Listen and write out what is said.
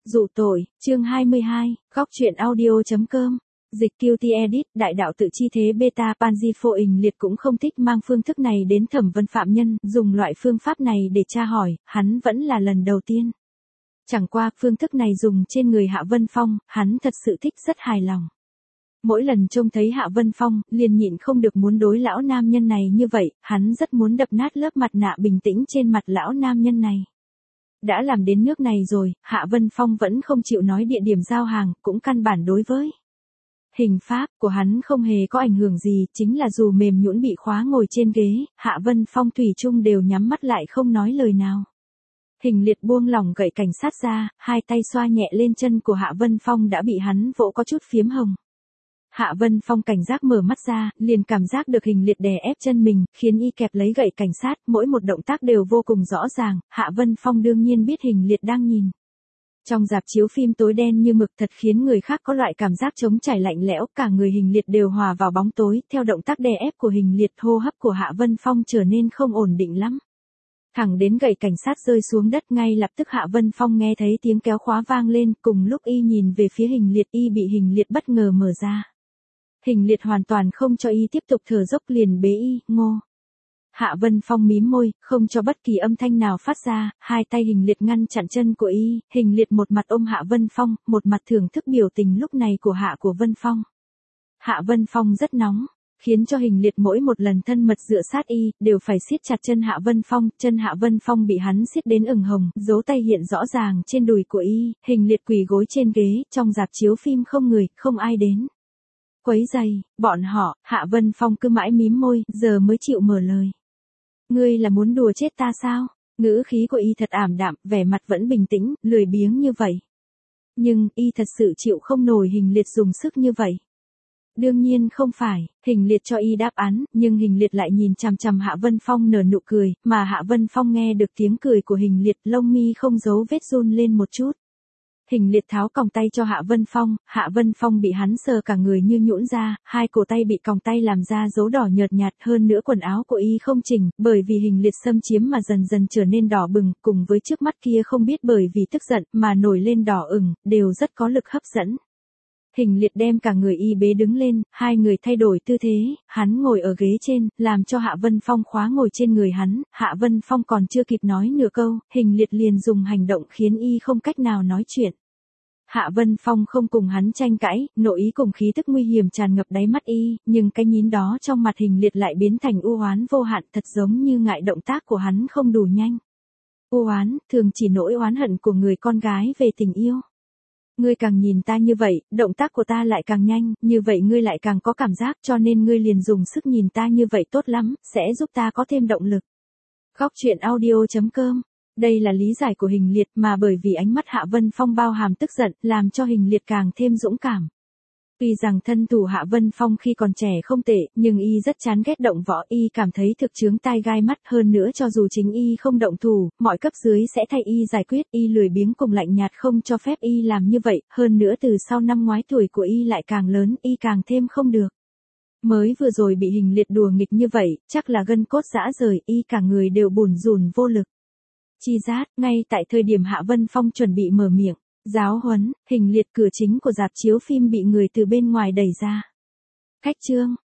Dụ tội, chương 22, góc truyện audio.com. Dịch QT Edit, đại đạo tự chi thế beta Panji liệt cũng không thích mang phương thức này đến thẩm vấn phạm nhân, dùng loại phương pháp này để tra hỏi, hắn vẫn là lần đầu tiên. Chẳng qua, phương thức này dùng trên người Hạ Vân Phong, hắn thật sự thích, rất hài lòng. Mỗi lần trông thấy Hạ Vân Phong, liền nhịn không được muốn đối lão nam nhân này như vậy, hắn rất muốn đập nát lớp mặt nạ bình tĩnh trên mặt lão nam nhân này. Đã làm đến nước này rồi, Hạ Vân Phong vẫn không chịu nói địa điểm giao hàng, cũng căn bản đối với hình pháp của hắn không hề có ảnh hưởng gì, chính là dù mềm nhũn bị khóa ngồi trên ghế, Hạ Vân Phong thủy chung đều nhắm mắt lại không nói lời nào. Hình liệt buông lỏng gậy cảnh sát ra, hai tay xoa nhẹ lên chân của Hạ Vân Phong đã bị hắn vỗ có chút phiếm hồng. Hạ Vân Phong cảnh giác mở mắt ra, liền cảm giác được hình liệt đè ép chân mình, khiến y kẹp lấy gậy cảnh sát, mỗi một động tác đều vô cùng rõ ràng, Hạ Vân Phong đương nhiên biết hình liệt đang nhìn. Trong rạp chiếu phim tối đen như mực thật khiến người khác có loại cảm giác trống trải lạnh lẽo, cả người hình liệt đều hòa vào bóng tối, theo động tác đè ép của hình liệt hô hấp của Hạ Vân Phong trở nên không ổn định lắm. Thẳng đến gậy cảnh sát rơi xuống đất ngay lập tức Hạ Vân Phong nghe thấy tiếng kéo khóa vang lên, cùng lúc y nhìn về phía hình liệt y bị hình liệt bất ngờ mở ra. Hình liệt hoàn toàn không cho y tiếp tục thở dốc liền bế y, ngô. Hạ Vân Phong mím môi, không cho bất kỳ âm thanh nào phát ra, hai tay hình liệt ngăn chặn chân của y, hình liệt một mặt ôm Hạ Vân Phong, một mặt thưởng thức biểu tình lúc này của Vân Phong. Hạ Vân Phong rất nóng, khiến cho hình liệt mỗi một lần thân mật dựa sát y, đều phải siết chặt chân Hạ Vân Phong bị hắn siết đến ửng hồng, dấu tay hiện rõ ràng trên đùi của y, hình liệt quỳ gối trên ghế, trong rạp chiếu phim không người, không ai đến quấy giày, bọn họ, Hạ Vân Phong cứ mãi mím môi, giờ mới chịu mở lời. Ngươi là muốn đùa chết ta sao? Ngữ khí của y thật ảm đạm, vẻ mặt vẫn bình tĩnh, lười biếng như vậy. Nhưng, y thật sự chịu không nổi hình liệt dùng sức như vậy. Đương nhiên không phải, hình liệt cho y đáp án, nhưng hình liệt lại nhìn chằm chằm Hạ Vân Phong nở nụ cười, mà Hạ Vân Phong nghe được tiếng cười của hình liệt, lông mi không giấu vết run lên một chút. Hình liệt tháo còng tay cho Hạ Vân Phong bị hắn sờ cả người như nhũn ra, hai cổ tay bị còng tay làm ra dấu đỏ nhợt nhạt, hơn nữa quần áo của y không chỉnh, bởi vì hình liệt xâm chiếm mà dần dần trở nên đỏ bừng, cùng với trước mắt kia không biết bởi vì tức giận mà nổi lên đỏ ửng, đều rất có lực hấp dẫn. Hình liệt đem cả người y bế đứng lên, hai người thay đổi tư thế, hắn ngồi ở ghế trên, làm cho Hạ Vân Phong khóa ngồi trên người hắn, Hạ Vân Phong còn chưa kịp nói nửa câu, hình liệt liền dùng hành động khiến y không cách nào nói chuyện. Hạ Vân Phong không cùng hắn tranh cãi, nội ý cùng khí tức nguy hiểm tràn ngập đáy mắt y, nhưng cái nhín đó trong mặt hình liệt lại biến thành u oán vô hạn, thật giống như ngại động tác của hắn không đủ nhanh. U oán, thường chỉ nỗi oán hận của người con gái về tình yêu. Ngươi càng nhìn ta như vậy, động tác của ta lại càng nhanh, như vậy ngươi lại càng có cảm giác, cho nên ngươi liền dùng sức nhìn ta như vậy tốt lắm, sẽ giúp ta có thêm động lực. Góc truyện audio.com. Đây là lý giải của hình liệt mà bởi vì ánh mắt Hạ Vân Phong bao hàm tức giận, làm cho hình liệt càng thêm dũng cảm. Tuy rằng thân thủ Hạ Vân Phong khi còn trẻ không tệ, nhưng y rất chán ghét động võ, y cảm thấy thực chướng tai gai mắt, hơn nữa cho dù chính y không động thủ, mọi cấp dưới sẽ thay y giải quyết, y lười biếng cùng lạnh nhạt không cho phép y làm như vậy, hơn nữa từ sau năm ngoái tuổi của y lại càng lớn, y càng thêm không được. Mới vừa rồi bị hình liệt đùa nghịch như vậy, chắc là gân cốt rã rời, y cả người đều bủn rủn vô lực. Chi rát, ngay tại thời điểm Hạ Vân Phong chuẩn bị mở miệng, giáo huấn, hình liệt cửa chính của rạp chiếu phim bị người từ bên ngoài đẩy ra. Khách trương,